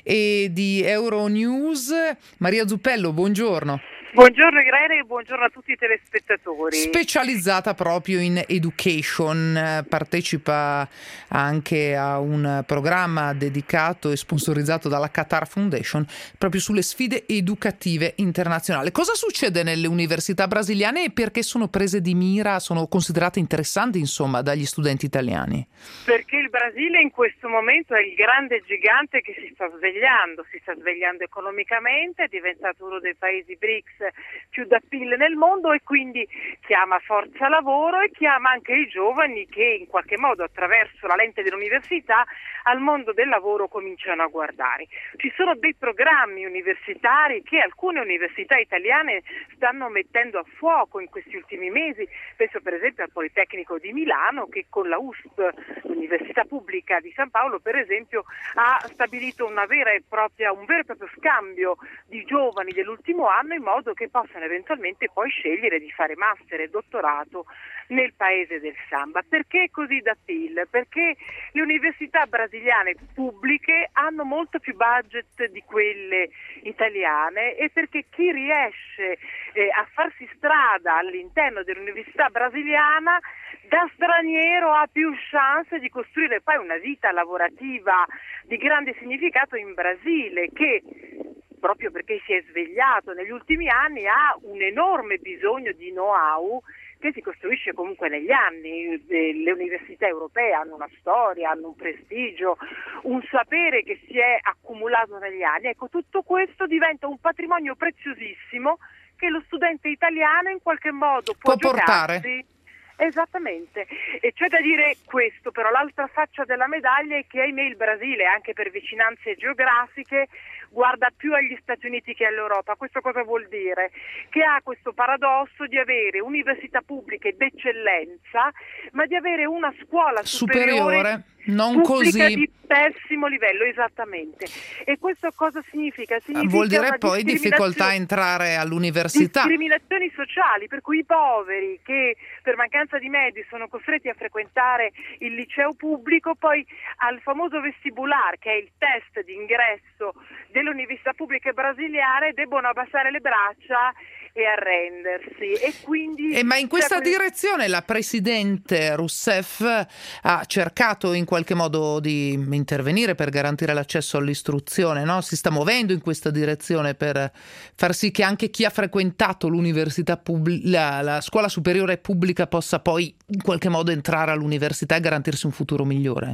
e di Euronews, Maria Zuppello, buongiorno. Buongiorno Irene e buongiorno a tutti i telespettatori. Specializzata proprio in education, partecipa anche a un programma dedicato e sponsorizzato dalla Qatar Foundation proprio sulle sfide educative internazionali. Cosa succede nelle università brasiliane e perché sono prese di mira, sono considerate interessanti insomma dagli studenti italiani? Perché il Brasile in questo momento è il grande gigante che si sta svegliando, si sta svegliando economicamente, è diventato uno dei paesi B R I C S più da P I L nel mondo, e quindi chiama forza lavoro e chiama anche i giovani che in qualche modo attraverso la lente dell'università al mondo del lavoro cominciano a guardare. Ci sono dei programmi universitari che alcune università italiane stanno mettendo a fuoco in questi ultimi mesi. Penso per esempio al Politecnico di Milano, che con la U S P, l'Università Pubblica di San Paolo, per esempio, ha stabilito una vera e propria, un vero e proprio scambio di giovani dell'ultimo anno, in modo che possano eventualmente poi scegliere di fare master e dottorato nel paese del samba. Perché così da P I L? Perché le università brasiliane pubbliche hanno molto più budget di quelle italiane, e perché chi riesce eh, a farsi strada all'interno dell'università brasiliana da straniero ha più chance di costruire poi una vita lavorativa di grande significato in Brasile, che proprio perché si è svegliato negli ultimi anni ha un enorme bisogno di know-how che si costruisce comunque negli anni. Le università europee hanno una storia, hanno un prestigio, un sapere che si è accumulato negli anni. Ecco, tutto questo diventa un patrimonio preziosissimo che lo studente italiano in qualche modo può, può portare. Giocarsi. Esattamente, e c'è da dire questo, però l'altra faccia della medaglia è che ahimè il Brasile, anche per vicinanze geografiche, guarda più agli Stati Uniti che all'Europa. Questo cosa vuol dire? Che ha questo paradosso di avere università pubbliche d'eccellenza, ma di avere una scuola superiore, superiore non pubblica così di pessimo livello, esattamente. E questo cosa significa? Significa vuol dire una poi difficoltà a entrare all'università. Discriminazioni sociali, per cui i poveri che per mancanza di mezzi sono costretti a frequentare il liceo pubblico, poi al famoso vestibular, che è il test di ingresso delle università pubbliche brasiliane, debbono abbassare le braccia e arrendersi. E quindi eh, ma in questa cioè, direzione la presidente Rousseff ha cercato in qualche modo di intervenire per garantire l'accesso all'istruzione, no? Si sta muovendo in questa direzione per far sì che anche chi ha frequentato l'università pubblica, la, la scuola superiore pubblica, possa poi in qualche modo entrare all'università e garantirsi un futuro migliore.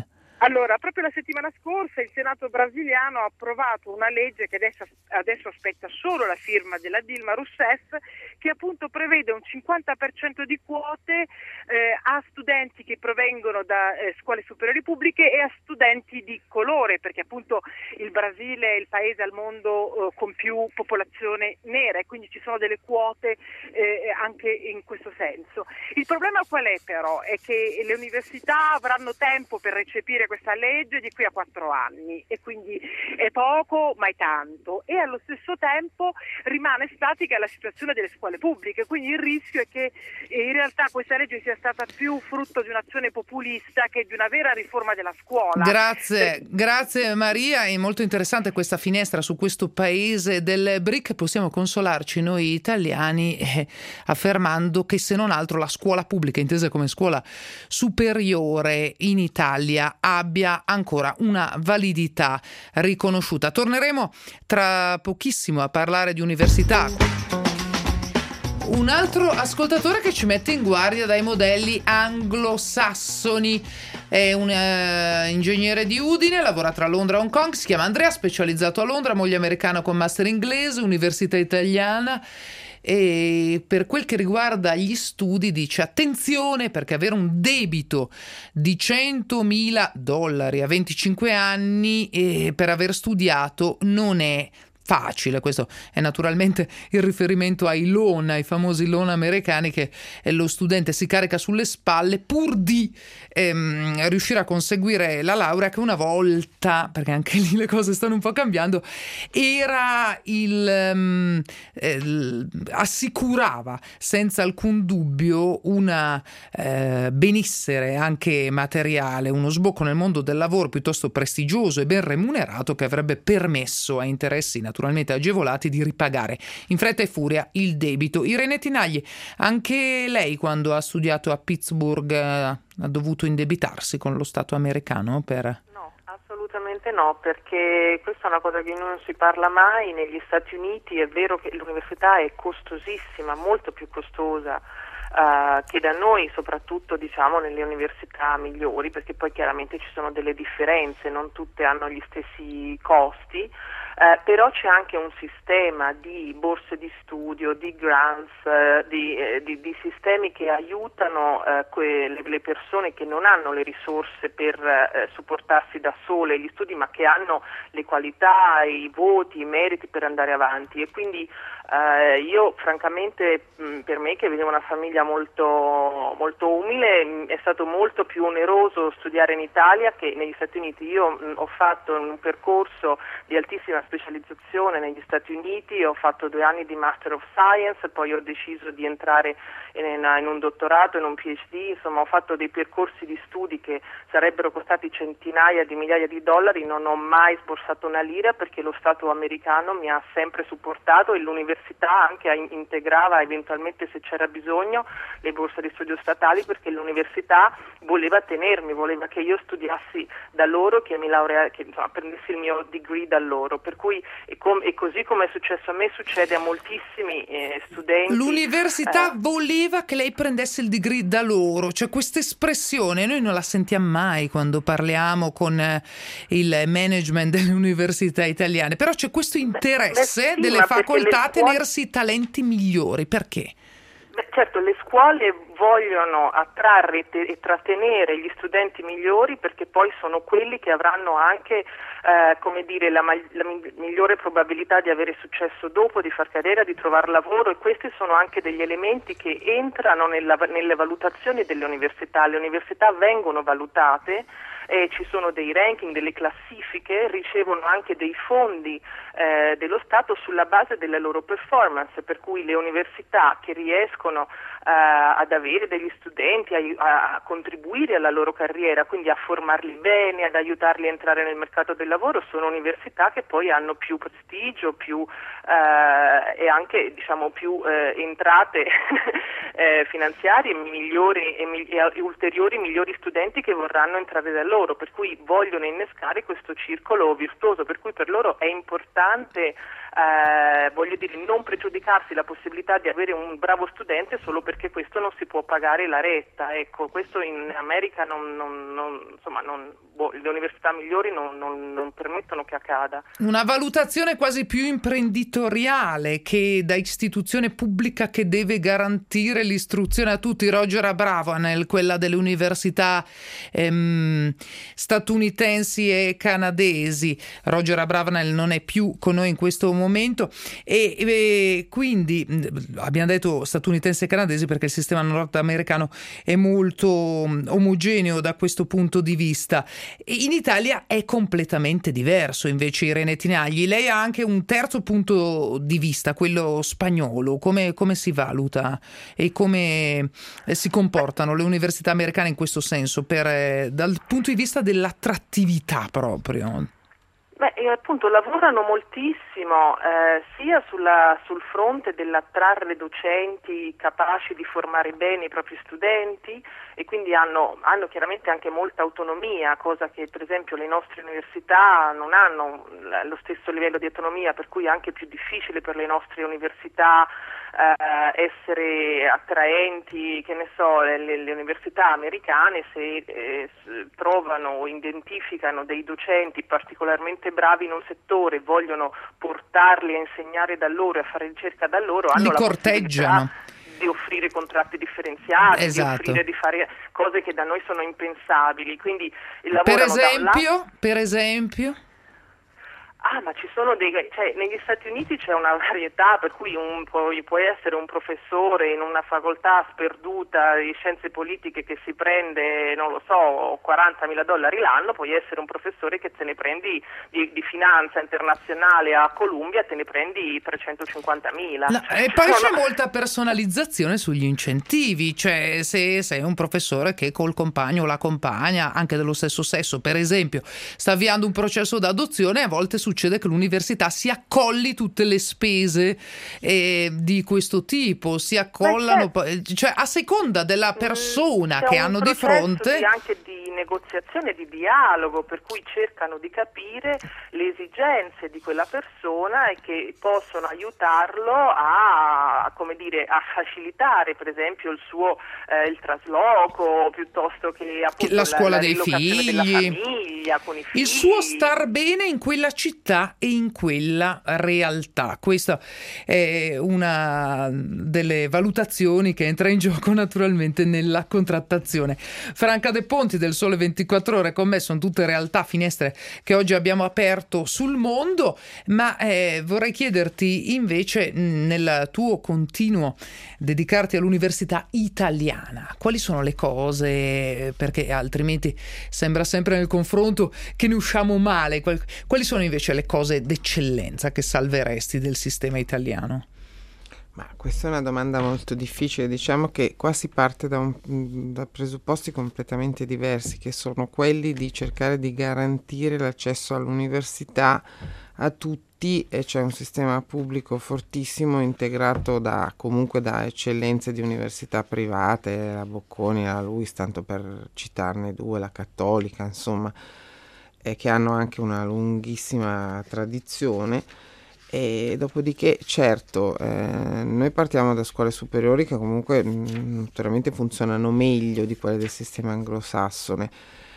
Allora, proprio la settimana scorsa il Senato brasiliano ha approvato una legge che adesso, adesso aspetta solo la firma della Dilma Rousseff, che appunto prevede un cinquanta per cento di quote eh, a studenti che provengono da eh, scuole superiori pubbliche e a studenti di colore, perché appunto il Brasile è il paese al mondo eh, con più popolazione nera e quindi ci sono delle quote eh, anche in questo senso. Il problema qual è però? È che le università avranno tempo per recepire questa legge di qui a quattro anni e quindi è poco ma è tanto, e allo stesso tempo rimane statica la situazione delle scuole pubbliche, quindi il rischio è che in realtà questa legge sia stata più frutto di un'azione populista che di una vera riforma della scuola. Grazie, per... grazie Maria, è molto interessante questa finestra su questo paese del B R I C. Possiamo consolarci noi italiani eh, affermando che se non altro la scuola pubblica, intesa come scuola superiore in Italia, abbia ancora una validità riconosciuta. Torneremo tra pochissimo a parlare di università. Un altro ascoltatore che ci mette in guardia dai modelli anglosassoni è un uh, ingegnere di Udine, lavora tra Londra e Hong Kong, si chiama Andrea, specializzato a Londra, moglie americana con master inglese, università italiana. E per quel che riguarda gli studi dice attenzione, perché avere un debito di centomila dollari a venticinque anni e per aver studiato non è facile. Questo è naturalmente il riferimento ai loan, ai famosi loan americani che lo studente si carica sulle spalle pur di ehm, riuscire a conseguire la laurea, che una volta, perché anche lì le cose stanno un po' cambiando, era il, um, il assicurava senza alcun dubbio una eh, benessere anche materiale, uno sbocco nel mondo del lavoro piuttosto prestigioso e ben remunerato, che avrebbe permesso a interessi naturalmente agevolati di ripagare in fretta e furia il debito. Irene Tinagli, anche lei quando ha studiato a Pittsburgh eh, ha dovuto indebitarsi con lo Stato americano per... No, assolutamente no, perché questa è una cosa che non si parla mai. Negli Stati Uniti è vero che l'università è costosissima, molto più costosa Uh, che da noi, soprattutto diciamo nelle università migliori, perché poi chiaramente ci sono delle differenze, non tutte hanno gli stessi costi, uh, però c'è anche un sistema di borse di studio, di grants, uh, di, eh, di, di sistemi che aiutano uh, que- le persone che non hanno le risorse per uh, supportarsi da sole gli studi, ma che hanno le qualità, i voti, i meriti per andare avanti. E quindi Uh, io francamente mh, per me, che vedevo una famiglia molto, molto umile, mh, è stato molto più oneroso studiare in Italia che negli Stati Uniti. Io mh, ho fatto un percorso di altissima specializzazione negli Stati Uniti, ho fatto due anni di Master of Science, poi ho deciso di entrare in, in un dottorato, in un P H D, insomma ho fatto dei percorsi di studi che sarebbero costati centinaia di migliaia di dollari, non ho mai sborsato una lira perché lo Stato americano mi ha sempre supportato e l'università anche integrava eventualmente, se c'era bisogno, le borse di studio statali, perché l'università voleva tenermi, voleva che io studiassi da loro, che mi laurea, che insomma, prendessi il mio degree da loro, per cui e, com- e così come è successo a me succede a moltissimi eh, studenti. L'università eh, voleva che lei prendesse il degree da loro, cioè questa espressione noi non la sentiamo mai quando parliamo con eh, il management delle università italiane, però c'è questo interesse beh, sì, delle facoltà a tenersi i talenti migliori. Perché? Beh, certo, le scuole vogliono attrarre e, te- e trattenere gli studenti migliori, perché poi sono quelli che avranno anche eh, come dire, la, ma- la migliore probabilità di avere successo dopo, di far carriera, di trovare lavoro, e questi sono anche degli elementi che entrano nella, nelle valutazioni delle università. Le università vengono valutate, eh, ci sono dei ranking, delle classifiche, ricevono anche dei fondi eh, dello Stato sulla base delle loro performance, per cui le università che riescono eh, ad avere degli studenti, a, a contribuire alla loro carriera, quindi a formarli bene, ad aiutarli a entrare nel mercato del lavoro, sono università che poi hanno più prestigio, più eh, e anche diciamo più eh, entrate eh, finanziarie migliori e, mi- e ulteriori migliori studenti che vorranno entrare da loro, per cui vogliono innescare questo circolo virtuoso, per cui per loro è importante eh, voglio dire, non pregiudicarsi la possibilità di avere un bravo studente solo perché questo non si può pagare la retta. Ecco, questo in America non, non, non, insomma, non, boh, le università migliori non, non, non permettono che accada. Una valutazione quasi più imprenditoriale che da istituzione pubblica che deve garantire l'istruzione a tutti. Roger Abravanel, quella delle università ehm, statunitensi e canadesi. Roger Abravanel non è più con noi in questo momento e, e quindi abbiamo detto statunitensi e canadesi perché il sistema nordamericano è molto omogeneo da questo punto di vista. In Italia è completamente diverso invece, Irene Tinagli. Lei ha anche un terzo punto di vista, quello spagnolo. Come, come si valuta e come si comportano le università americane in questo senso, per, eh, dal punto di vista dell'attrattività proprio? Beh, appunto lavorano moltissimo eh, sia sulla, sul fronte dell'attrarre docenti capaci di formare bene i propri studenti e quindi hanno, hanno chiaramente anche molta autonomia, cosa che per esempio le nostre università non hanno lo stesso livello di autonomia, per cui è anche più difficile per le nostre università eh, essere attraenti, che ne so, le, le università americane se eh, trovano o identificano dei docenti particolarmente bravi in un settore, vogliono portarli a insegnare da loro e a fare ricerca da loro, hanno li la corteggiano di offrire contratti differenziati, esatto. di offrire di fare cose che da noi sono impensabili. Quindi lavorano per esempio, da un lato... per esempio Ah, ma ci sono dei, cioè negli Stati Uniti c'è una varietà per cui un, puoi, puoi essere un professore in una facoltà sperduta di scienze politiche che si prende, non lo so, quarantamila dollari l'anno, puoi essere un professore che te ne prendi di, di finanza internazionale a Columbia, te ne prendi trecentocinquantamila. La, cioè, e poi sono... c'è molta personalizzazione sugli incentivi, cioè se sei un professore che col compagno o la compagna, anche dello stesso sesso per esempio, sta avviando un processo d'adozione, a volte succede che l'università si accolli tutte le spese eh, di questo tipo, si accollano, certo. Cioè a seconda della persona C'è che hanno di fronte. Di anche di negoziazione, di dialogo, per cui cercano di capire le esigenze di quella persona e che possono aiutarlo a, come dire, a facilitare per esempio il suo eh, il trasloco, piuttosto che appunto la scuola la, la dei figli, della famiglia, con i figli. Il suo star bene in quella città e in quella realtà. Questa è una delle valutazioni che entra in gioco naturalmente nella contrattazione. Franca De Ponti del Sole ventiquattro Ore con me, sono tutte realtà, finestre che oggi abbiamo aperto sul mondo, ma eh, vorrei chiederti invece, nel tuo continuo dedicarti all'università italiana, quali sono le cose, perché altrimenti sembra sempre nel confronto che ne usciamo male, quali sono invece le cose d'eccellenza che salveresti del sistema italiano? Ma questa è una domanda molto difficile. Diciamo che qua si parte da, un, da presupposti completamente diversi, che sono quelli di cercare di garantire l'accesso all'università a tutti, e c'è un sistema pubblico fortissimo integrato da comunque da eccellenze di università private, la Bocconi, la Luis, tanto per citarne due, la Cattolica, insomma, e che hanno anche una lunghissima tradizione. E dopodiché, certo, eh, noi partiamo da scuole superiori che comunque mh, naturalmente funzionano meglio di quelle del sistema anglosassone.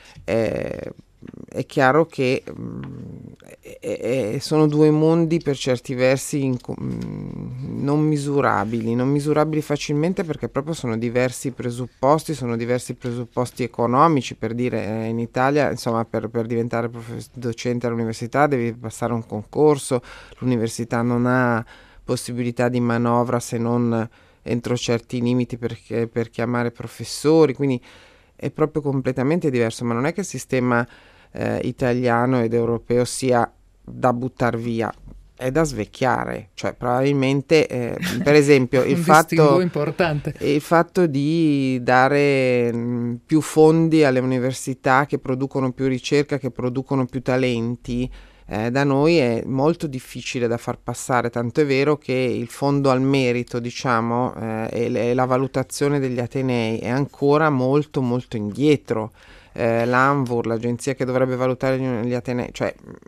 Eh, è chiaro che mh, è, è, sono due mondi per certi versi in, mh, non misurabili, non misurabili facilmente, perché proprio sono diversi presupposti, sono diversi presupposti economici. Per dire, eh, in Italia, insomma, per, per diventare profes- docente all'università devi passare un concorso, l'università non ha possibilità di manovra se non entro certi limiti per, per chiamare professori, quindi è proprio completamente diverso. Ma non è che il sistema eh, italiano ed europeo sia da buttar via, è da svecchiare. Cioè probabilmente eh, per esempio il, fatto, importante. il fatto di dare mh, più fondi alle università che producono più ricerca, che producono più talenti, Eh, da noi è molto difficile da far passare, tanto è vero che il fondo al merito, diciamo, eh, e, le, e la valutazione degli atenei è ancora molto molto indietro. Eh, L'Anvur, l'agenzia che dovrebbe valutare gli, gli atenei, cioè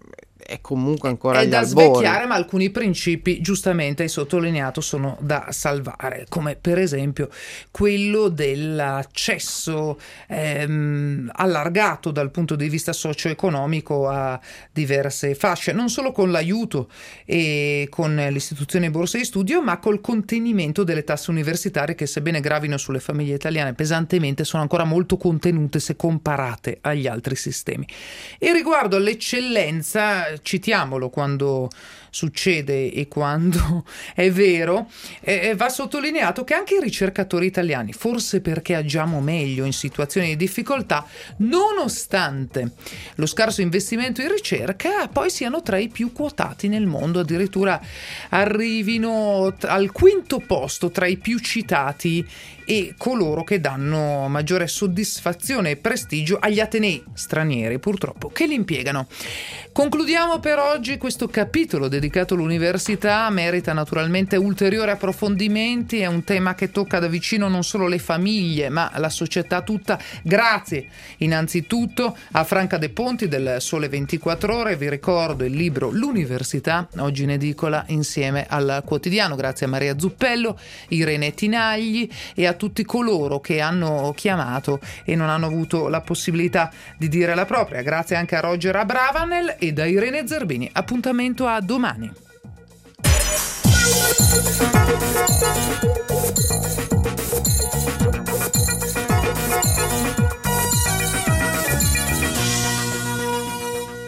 è comunque ancora è agli da albori. svecchiare, ma alcuni principi, giustamente hai sottolineato, sono da salvare, come per esempio quello dell'accesso ehm, allargato dal punto di vista socio-economico a diverse fasce, non solo con l'aiuto e con l'istituzione borse di studio, ma col contenimento delle tasse universitarie che, sebbene gravino sulle famiglie italiane pesantemente, sono ancora molto contenute se comparate agli altri sistemi. E riguardo all'eccellenza, citiamolo quando succede e quando è vero, eh, va sottolineato che anche i ricercatori italiani, forse perché agiamo meglio in situazioni di difficoltà, nonostante lo scarso investimento in ricerca, poi siano tra i più quotati nel mondo, addirittura arrivino al quinto posto tra i più citati e coloro che danno maggiore soddisfazione e prestigio agli atenei stranieri, purtroppo, che li impiegano. Concludiamo per oggi questo capitolo dedicato all'università. Merita naturalmente ulteriori approfondimenti, è un tema che tocca da vicino non solo le famiglie ma la società tutta. Grazie innanzitutto a Franca De Ponti del Sole ventiquattro Ore, vi ricordo il libro L'Università, oggi in edicola insieme al Quotidiano. Grazie a Maria Zuppello, Irene Tinagli e a tutti coloro che hanno chiamato e non hanno avuto la possibilità di dire la propria. Grazie anche a Roger Abravanel e da Irene Zerbini. Appuntamento a domani.